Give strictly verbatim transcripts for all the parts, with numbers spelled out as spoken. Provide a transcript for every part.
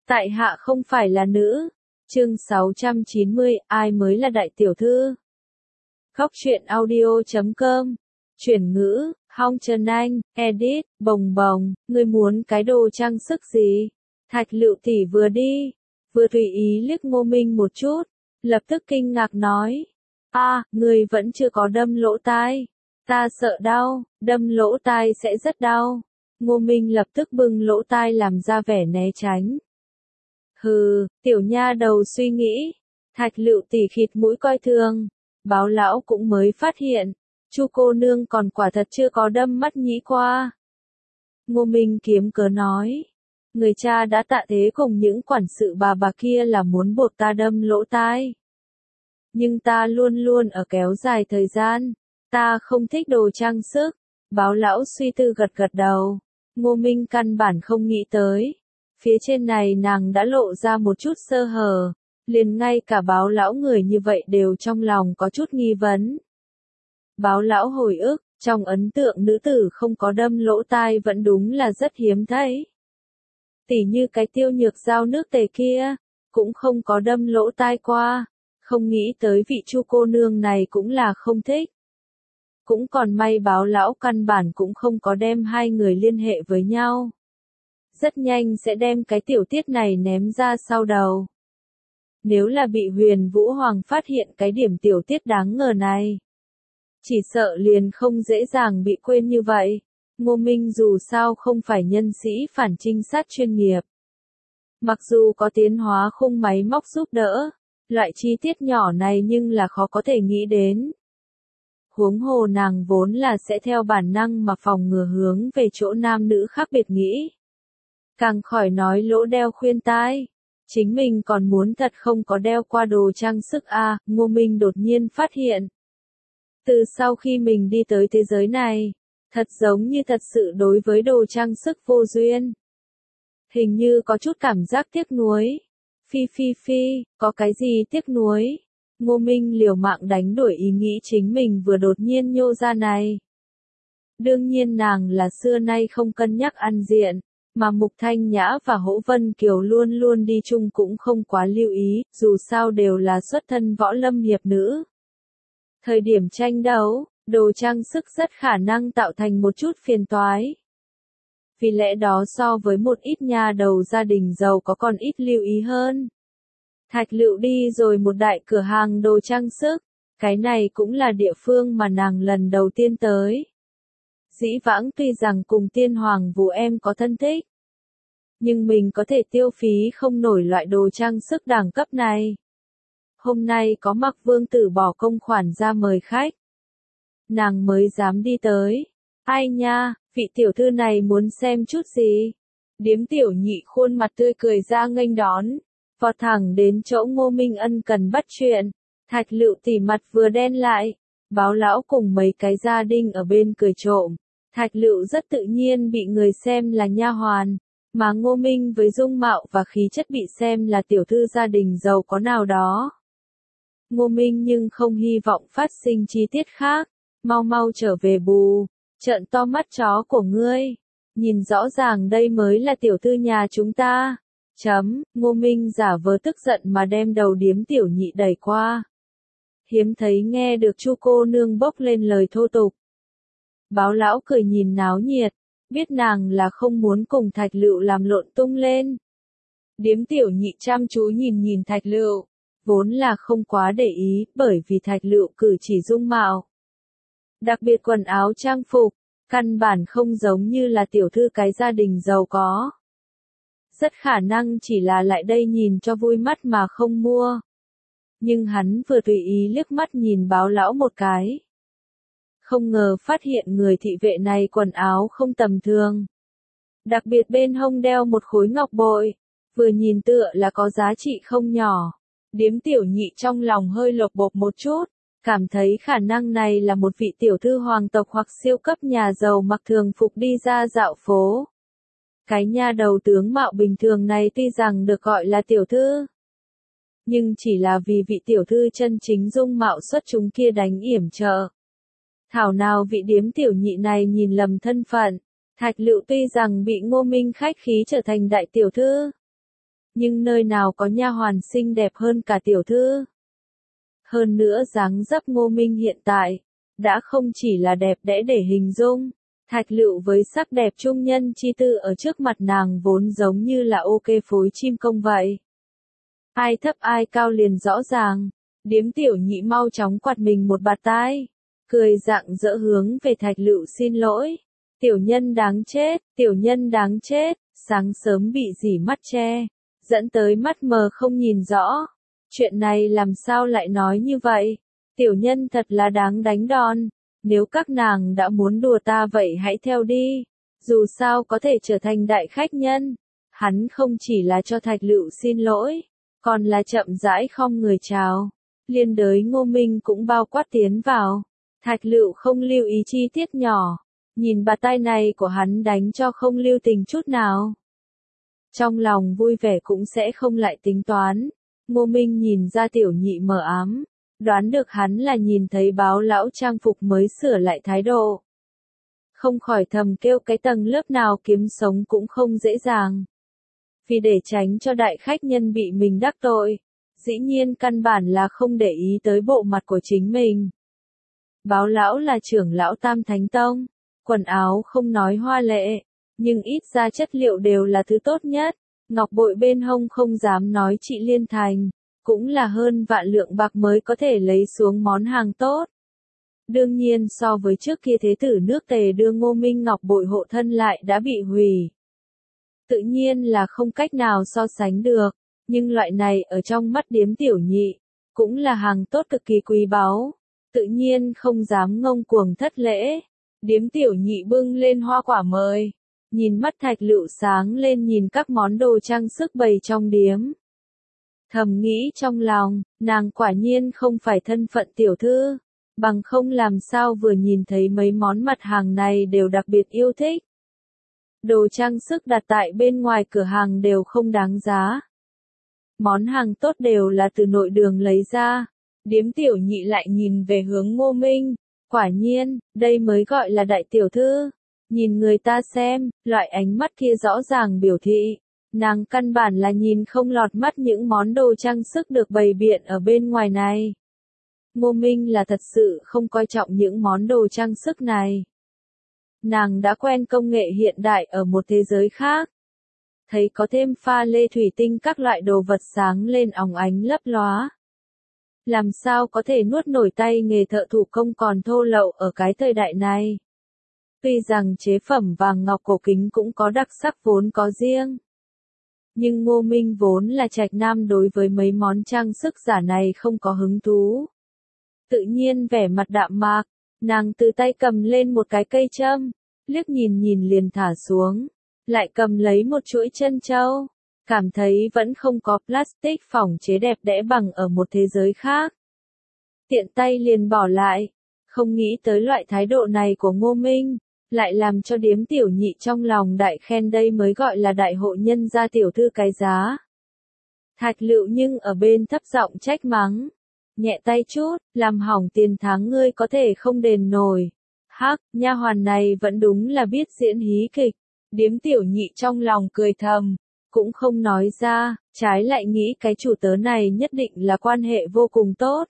Tại hạ không phải là nữ. Chương sáu trăm chín mươi, ai mới là đại tiểu thư? Góc truyện audio chấm com. Chuyển ngữ, Hong Trần Anh, edit, bồng bồng, ngươi muốn cái đồ trang sức gì? Thạch Lựu tỷ vừa đi, vừa tùy ý liếc Ngô Minh một chút, lập tức kinh ngạc nói: "A, à, ngươi vẫn chưa có đâm lỗ tai. Ta sợ đau, đâm lỗ tai sẽ rất đau." Ngô Minh lập tức bưng lỗ tai làm ra vẻ né tránh. Hừ, tiểu nha đầu suy nghĩ. Thạch Lựu tỷ khịt mũi coi thường. Báo lão cũng mới phát hiện, Chu cô nương còn quả thật chưa có đâm mắt nhĩ qua. Ngô Minh kiếm cớ nói, người cha đã tạ thế cùng những quản sự bà bà kia là muốn buộc ta đâm lỗ tai. Nhưng ta luôn luôn ở kéo dài thời gian, ta không thích đồ trang sức. Báo lão suy tư gật gật đầu. Ngô Minh căn bản không nghĩ tới, phía trên này nàng đã lộ ra một chút sơ hở, liền ngay cả báo lão người như vậy đều trong lòng có chút nghi vấn. Báo lão hồi ức, trong ấn tượng nữ tử không có đâm lỗ tai vẫn đúng là rất hiếm thấy. Tỉ như cái Tiêu Nhược Giao nước Tề kia, cũng không có đâm lỗ tai qua, không nghĩ tới vị Chu cô nương này cũng là không thích. Cũng còn may báo lão căn bản cũng không có đem hai người liên hệ với nhau. Rất nhanh sẽ đem cái tiểu tiết này ném ra sau đầu. Nếu là bị Huyền Vũ Hoàng phát hiện cái điểm tiểu tiết đáng ngờ này, chỉ sợ liền không dễ dàng bị quên như vậy. Ngô Minh dù sao không phải nhân sĩ phản trinh sát chuyên nghiệp. Mặc dù có tiến hóa khung máy móc giúp đỡ, loại chi tiết nhỏ này nhưng là khó có thể nghĩ đến. Huống hồ nàng vốn là sẽ theo bản năng mà phòng ngừa hướng về chỗ nam nữ khác biệt nghĩ. Càng khỏi nói lỗ đeo khuyên tai. Chính mình còn muốn thật không có đeo qua đồ trang sức à, Ngô Minh đột nhiên phát hiện. Từ sau khi mình đi tới thế giới này, thật giống như thật sự đối với đồ trang sức vô duyên. Hình như có chút cảm giác tiếc nuối. Phi phi phi, có cái gì tiếc nuối? Ngô Minh liều mạng đánh đuổi ý nghĩ chính mình vừa đột nhiên nhô ra này. Đương nhiên nàng là xưa nay không cân nhắc ăn diện, mà Mục Thanh Nhã và Hỗ Vân Kiều luôn luôn đi chung cũng không quá lưu ý, dù sao đều là xuất thân võ lâm hiệp nữ. Thời điểm tranh đấu, đồ trang sức rất khả năng tạo thành một chút phiền toái. Vì lẽ đó so với một ít nha đầu gia đình giàu có còn ít lưu ý hơn. Thạch Lựu đi rồi một đại cửa hàng đồ trang sức, cái này cũng là địa phương mà nàng lần đầu tiên tới. Dĩ vãng tuy rằng cùng Tiên Hoàng Vũ em có thân thích, nhưng mình có thể tiêu phí không nổi loại đồ trang sức đẳng cấp này. Hôm nay có Mặc Vương tử bỏ công khoản ra mời khách, nàng mới dám đi tới. Ai nha, vị tiểu thư này muốn xem chút gì? Điếm Tiểu Nhị khuôn mặt tươi cười ra nghênh đón, vọt thẳng đến chỗ Ngô Minh ân cần bắt chuyện. Thạch Lựu tỷ mặt vừa đen lại, báo lão cùng mấy cái gia đình ở bên cười trộm. Thạch Lựu rất tự nhiên bị người xem là nha hoàn, mà Ngô Minh với dung mạo và khí chất bị xem là tiểu thư gia đình giàu có nào đó. Ngô Minh nhưng không hy vọng phát sinh chi tiết khác, mau mau trở về bù, trợn to mắt chó của ngươi, nhìn rõ ràng đây mới là tiểu thư nhà chúng ta. Chấm, Ngô Minh giả vờ tức giận mà đem đầu Điếm Tiểu Nhị đẩy qua. Hiếm thấy nghe được Chu cô nương bốc lên lời thô tục. Báo lão cười nhìn náo nhiệt, biết nàng là không muốn cùng Thạch Lựu làm lộn tung lên. Điếm Tiểu Nhị chăm chú nhìn nhìn Thạch Lựu, vốn là không quá để ý, bởi vì Thạch Lựu cử chỉ dung mạo, đặc biệt quần áo trang phục, căn bản không giống như là tiểu thư cái gia đình giàu có. Rất khả năng chỉ là lại đây nhìn cho vui mắt mà không mua. Nhưng hắn vừa tùy ý liếc mắt nhìn báo lão một cái, không ngờ phát hiện người thị vệ này quần áo không tầm thường. Đặc biệt bên hông đeo một khối ngọc bội, vừa nhìn tựa là có giá trị không nhỏ. Điếm Tiểu Nhị trong lòng hơi lột bột một chút, cảm thấy khả năng này là một vị tiểu thư hoàng tộc hoặc siêu cấp nhà giàu mặc thường phục đi ra dạo phố. Cái nha đầu tướng mạo bình thường này tuy rằng được gọi là tiểu thư, nhưng chỉ là vì vị tiểu thư chân chính dung mạo xuất chúng kia đánh yểm trợ. Thảo nào vị Điếm Tiểu Nhị này nhìn lầm thân phận. Thạch Lựu tuy rằng bị Ngô Minh khách khí trở thành đại tiểu thư, nhưng nơi nào có nha hoàn xinh đẹp hơn cả tiểu thư. Hơn nữa dáng dấp Ngô Minh hiện tại, đã không chỉ là đẹp đẽ để hình dung, Thạch Lựu với sắc đẹp trung nhân chi tư ở trước mặt nàng vốn giống như là ok phối chim công vậy. Ai thấp ai cao liền rõ ràng, Điếm Tiểu Nhị mau chóng quạt mình một bạt tai, cười rạng rỡ hướng về Thạch Lựu xin lỗi. Tiểu nhân đáng chết, tiểu nhân đáng chết, sáng sớm bị dỉ mắt che, dẫn tới mắt mờ không nhìn rõ. Chuyện này làm sao lại nói như vậy? Tiểu nhân thật là đáng đánh đòn. Nếu các nàng đã muốn đùa ta vậy hãy theo đi. Dù sao có thể trở thành đại khách nhân. Hắn không chỉ là cho Thạch Lựu xin lỗi, còn là chậm rãi khom người chào. Liên đới Ngô Minh cũng bao quát tiến vào. Thạch Lựu không lưu ý chi tiết nhỏ. Nhìn bà tay này của hắn đánh cho không lưu tình chút nào. Trong lòng vui vẻ cũng sẽ không lại tính toán. Ngô Minh nhìn ra Tiểu Nhị mờ ám, đoán được hắn là nhìn thấy Báo lão trang phục mới sửa lại thái độ. Không khỏi thầm kêu cái tầng lớp nào kiếm sống cũng không dễ dàng. Vì để tránh cho đại khách nhân bị mình đắc tội, dĩ nhiên căn bản là không để ý tới bộ mặt của chính mình. Báo lão là trưởng lão Tam Thánh Tông, quần áo không nói hoa lệ, nhưng ít ra chất liệu đều là thứ tốt nhất. Ngọc bội bên hông không dám nói trị liên thành, cũng là hơn vạn lượng bạc mới có thể lấy xuống món hàng tốt. Đương nhiên so với trước kia thế tử nước Tề đưa Ngô Minh ngọc bội hộ thân lại đã bị hủy. Tự nhiên là không cách nào so sánh được, nhưng loại này ở trong mắt Điếm Tiểu Nhị, cũng là hàng tốt cực kỳ quý báu, tự nhiên không dám ngông cuồng thất lễ. Điếm Tiểu Nhị bưng lên hoa quả mời. Nhìn mắt Thạch Lựu sáng lên nhìn các món đồ trang sức bày trong điếm. Thầm nghĩ trong lòng, nàng quả nhiên không phải thân phận tiểu thư, bằng không làm sao vừa nhìn thấy mấy món mặt hàng này đều đặc biệt yêu thích. Đồ trang sức đặt tại bên ngoài cửa hàng đều không đáng giá. Món hàng tốt đều là từ nội đường lấy ra. Điếm Tiểu Nhị lại nhìn về hướng Ngô Minh, quả nhiên, đây mới gọi là đại tiểu thư. Nhìn người ta xem, loại ánh mắt kia rõ ràng biểu thị, nàng căn bản là nhìn không lọt mắt những món đồ trang sức được bày biện ở bên ngoài này. Ngô Minh là thật sự không coi trọng những món đồ trang sức này. Nàng đã quen công nghệ hiện đại ở một thế giới khác. Thấy có thêm pha lê thủy tinh các loại đồ vật sáng lên óng ánh lấp lóa. Làm sao có thể nuốt nổi tay nghề thợ thủ công còn thô lậu ở cái thời đại này. Tuy rằng chế phẩm vàng ngọc cổ kính cũng có đặc sắc vốn có riêng. Nhưng Ngô Minh vốn là trạch nam đối với mấy món trang sức giả này không có hứng thú. Tự nhiên vẻ mặt đạm mạc, nàng từ tay cầm lên một cái cây châm, liếc nhìn nhìn liền thả xuống, lại cầm lấy một chuỗi chân châu, cảm thấy vẫn không có plastic phỏng chế đẹp đẽ bằng ở một thế giới khác. Tiện tay liền bỏ lại, không nghĩ tới loại thái độ này của Ngô Minh. Lại làm cho Điếm Tiểu Nhị trong lòng đại khen đây mới gọi là đại hộ nhân gia tiểu thư cái giá. Thạch Lựu nhưng ở bên thấp giọng trách mắng. Nhẹ tay chút, làm hỏng tiền tháng ngươi có thể không đền nổi. Hắc, nha hoàn này vẫn đúng là biết diễn hí kịch. Điếm Tiểu Nhị trong lòng cười thầm, cũng không nói ra, trái lại nghĩ cái chủ tớ này nhất định là quan hệ vô cùng tốt.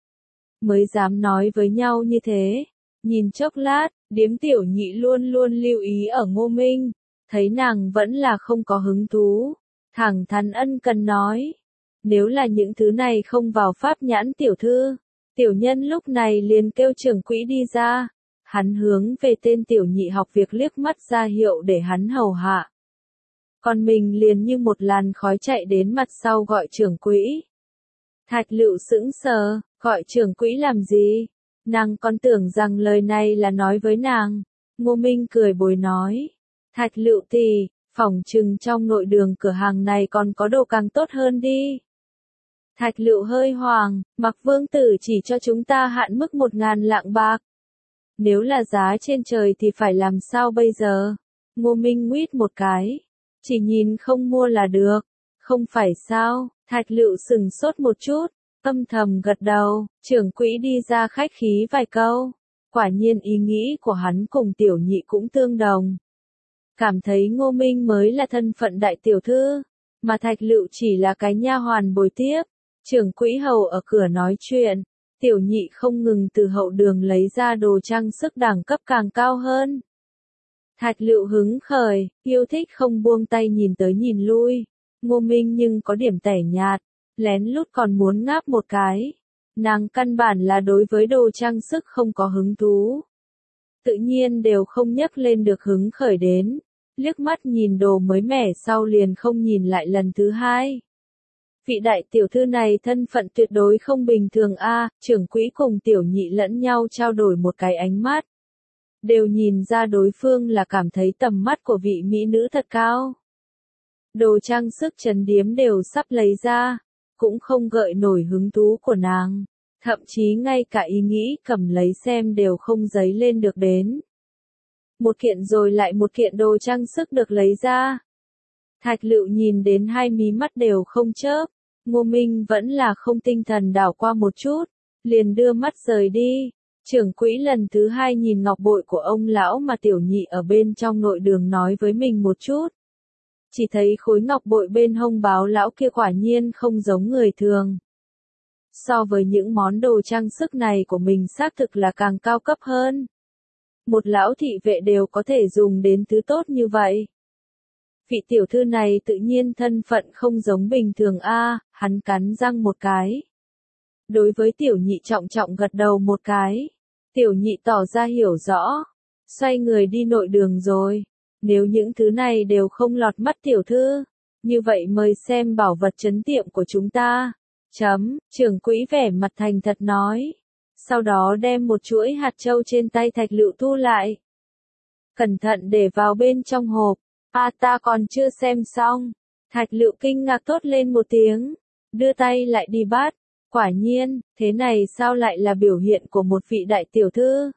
Mới dám nói với nhau như thế. Nhìn chốc lát, Điếm Tiểu Nhị luôn luôn lưu ý ở Ngô Minh, thấy nàng vẫn là không có hứng thú, thẳng thắn ân cần nói, nếu là những thứ này không vào pháp nhãn tiểu thư, tiểu nhân lúc này liền kêu trưởng quỹ đi ra, hắn hướng về tên Tiểu Nhị học việc liếc mắt ra hiệu để hắn hầu hạ. Còn mình liền như một làn khói chạy đến mặt sau gọi trưởng quỹ. Thạch Lựu sững sờ, gọi trưởng quỹ làm gì? Nàng còn tưởng rằng lời này là nói với nàng. Ngô Minh cười bồi nói. Thạch Lựu tỷ, phỏng chừng trong nội đường cửa hàng này còn có đồ càng tốt hơn đi. Thạch Lựu hơi hoàng, Mặc vương tử chỉ cho chúng ta hạn mức một ngàn lạng bạc. Nếu là giá trên trời thì phải làm sao bây giờ? Ngô Minh nguyết một cái. Chỉ nhìn không mua là được. Không phải sao? Thạch Lựu sừng sốt một chút. Âm thầm gật đầu, trưởng quỹ đi ra khách khí vài câu. Quả nhiên ý nghĩ của hắn cùng Tiểu Nhị cũng tương đồng. Cảm thấy Ngô Minh mới là thân phận đại tiểu thư. mà Thạch Lựu chỉ là cái nha hoàn bồi tiếp. Trưởng quỹ hầu ở cửa nói chuyện, tiểu nhị không ngừng từ hậu đường lấy ra đồ trang sức đẳng cấp càng cao hơn. Thạch Lựu hứng khởi, yêu thích không buông tay nhìn tới nhìn lui. Ngô Minh nhưng có điểm tẻ nhạt, lén lút còn muốn ngáp một cái. Nàng căn bản là đối với đồ trang sức không có hứng thú. Tự nhiên đều không nhấc lên được hứng khởi đến. Liếc mắt nhìn đồ mới mẻ sau liền không nhìn lại lần thứ hai. Vị đại tiểu thư này thân phận tuyệt đối không bình thường a. Trưởng quỹ cùng tiểu nhị lẫn nhau trao đổi một cái ánh mắt. Đều nhìn ra đối phương là cảm thấy tầm mắt của vị mỹ nữ thật cao. Đồ trang sức trấn điếm đều sắp lấy ra, cũng không gợi nổi hứng thú của nàng. Thậm chí ngay cả ý nghĩ cầm lấy xem đều không dấy lên được đến. Một kiện rồi lại một kiện đồ trang sức được lấy ra. Thạch Lựu nhìn đến hai mí mắt đều không chớp. Ngô Minh vẫn là không tinh thần đảo qua một chút, liền đưa mắt rời đi. Trưởng quỹ lần thứ hai nhìn ngọc bội của ông lão mà tiểu nhị ở bên trong nội đường nói với mình một chút. Chỉ thấy khối ngọc bội bên hông báo lão kia quả nhiên không giống người thường. So với những món đồ trang sức này của mình xác thực là càng cao cấp hơn. Một lão thị vệ đều có thể dùng đến thứ tốt như vậy. Vị tiểu thư này tự nhiên thân phận không giống bình thường a. Hắn cắn răng một cái. Đối với tiểu nhị trọng trọng gật đầu một cái. Tiểu nhị tỏ ra hiểu rõ. Xoay người đi nội đường rồi. Nếu những thứ này đều không lọt mắt tiểu thư, như vậy mời xem bảo vật trấn tiệm của chúng ta. Chấm, trưởng quỹ vẻ mặt thành thật nói. Sau đó đem một chuỗi hạt châu trên tay Thạch Lựu thu lại. Cẩn thận để vào bên trong hộp. À ta còn chưa xem xong. Thạch Lựu kinh ngạc thốt lên một tiếng. Đưa tay lại đi bắt. Quả nhiên, thế này sao lại là biểu hiện của một vị đại tiểu thư?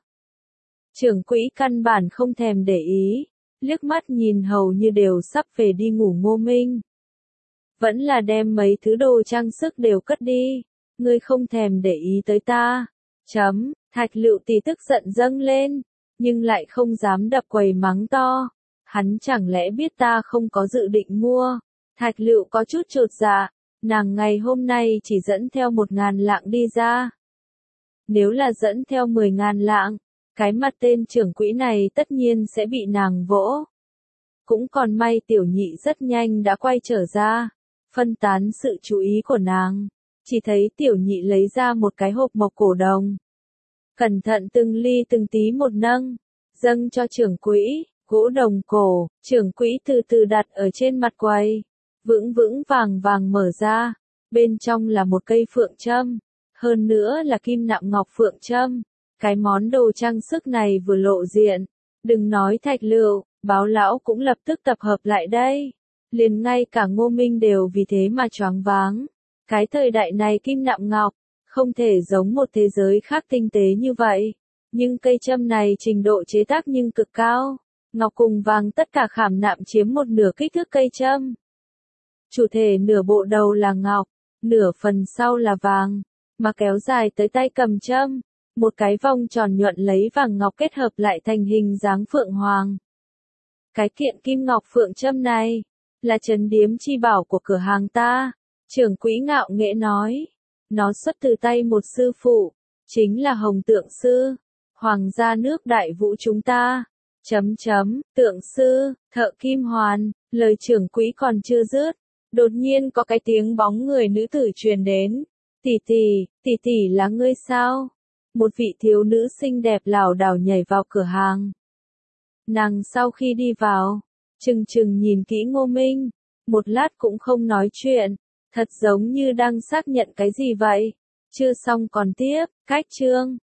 Trưởng quỹ căn bản không thèm để ý. Liếc mắt nhìn hầu như đều sắp về đi ngủ Ngô Minh. Vẫn là đem mấy thứ đồ trang sức đều cất đi. Ngươi không thèm để ý tới ta. Chấm, Thạch Lựu thì tức giận dâng lên. Nhưng lại không dám đập quầy mắng to. Hắn chẳng lẽ biết ta không có dự định mua. Thạch Lựu có chút chột dạ. Nàng ngày hôm nay chỉ dẫn theo một ngàn lạng đi ra. Nếu là dẫn theo mười ngàn lạng, cái mặt tên trưởng quỹ này tất nhiên sẽ bị nàng vỗ. Cũng còn may tiểu nhị rất nhanh đã quay trở ra, phân tán sự chú ý của nàng. Chỉ thấy tiểu nhị lấy ra một cái hộp mộc cổ đồng. Cẩn thận từng ly từng tí một nâng, dâng cho trưởng quỹ, gỗ đồng cổ, trưởng quỹ từ từ đặt ở trên mặt quầy. Vững vững vàng vàng mở ra, bên trong là một cây phượng châm, hơn nữa là kim nạm ngọc phượng châm. Cái món đồ trang sức này vừa lộ diện, đừng nói Thạch Lựu, báo lão cũng lập tức tập hợp lại đây. Liền ngay cả Ngô Minh đều vì thế mà choáng váng. Cái thời đại này kim nạm ngọc, không thể giống một thế giới khác tinh tế như vậy. Nhưng cây châm này trình độ chế tác nhưng cực cao. Ngọc cùng vàng tất cả khảm nạm chiếm một nửa kích thước cây châm. Chủ thể nửa bộ đầu là ngọc, nửa phần sau là vàng, mà kéo dài tới tay cầm châm. Một cái vòng tròn nhuận lấy vàng ngọc kết hợp lại thành hình dáng phượng hoàng. Cái kiện kim ngọc phượng châm này, là trấn điếm chi bảo của cửa hàng ta. Trưởng quỹ ngạo nghễ nói. Nó xuất từ tay một sư phụ, chính là Hồng Tượng Sư, hoàng gia nước Đại Vũ chúng ta. Chấm chấm, tượng sư, thợ kim hoàn, lời trưởng quỹ còn chưa dứt. Đột nhiên có cái tiếng bóng người nữ tử truyền đến. Tỷ tỷ, tỷ tỷ là ngươi sao? Một vị thiếu nữ xinh đẹp lảo đảo nhảy vào cửa hàng. Nàng sau khi đi vào, chừng chừng nhìn kỹ Ngô Minh, một lát cũng không nói chuyện, thật giống như đang xác nhận cái gì vậy. Chưa xong còn tiếp, cách chương.